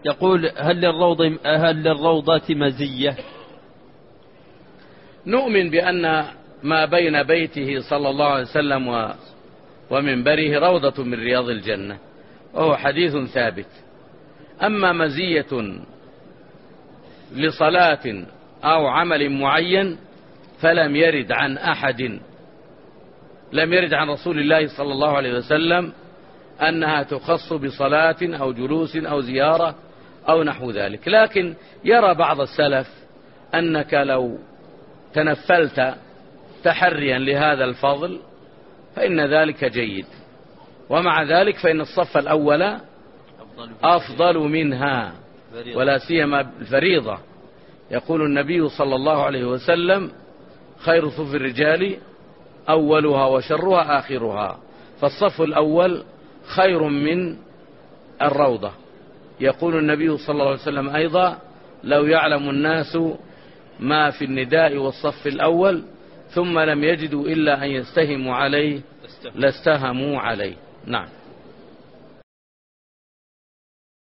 يقول هل للروضة مزية؟ نؤمن بأن ما بين بيته صلى الله عليه وسلم ومنبره روضة من رياض الجنة، وهو حديث ثابت. أما مزية لصلاة أو عمل معين فلم يرد عن أحد، لم يرد عن رسول الله صلى الله عليه وسلم أنها تخص بصلاة أو جلوس أو زيارة أو نحو ذلك. لكن يرى بعض السلف أنك لو تنفلت تحريا لهذا الفضل فإن ذلك جيد، ومع ذلك فإن الصف الأول أفضل منها، ولا سيما الفريضة. يقول النبي صلى الله عليه وسلم: خير صف الرجال أولها وشرها آخرها، فالصف الأول خير من الروضة. يقول النبي صلى الله عليه وسلم أيضا: لو يعلم الناس ما في النداء والصف الأول ثم لم يجدوا إلا أن يستهموا عليه لاستهموا عليه. نعم.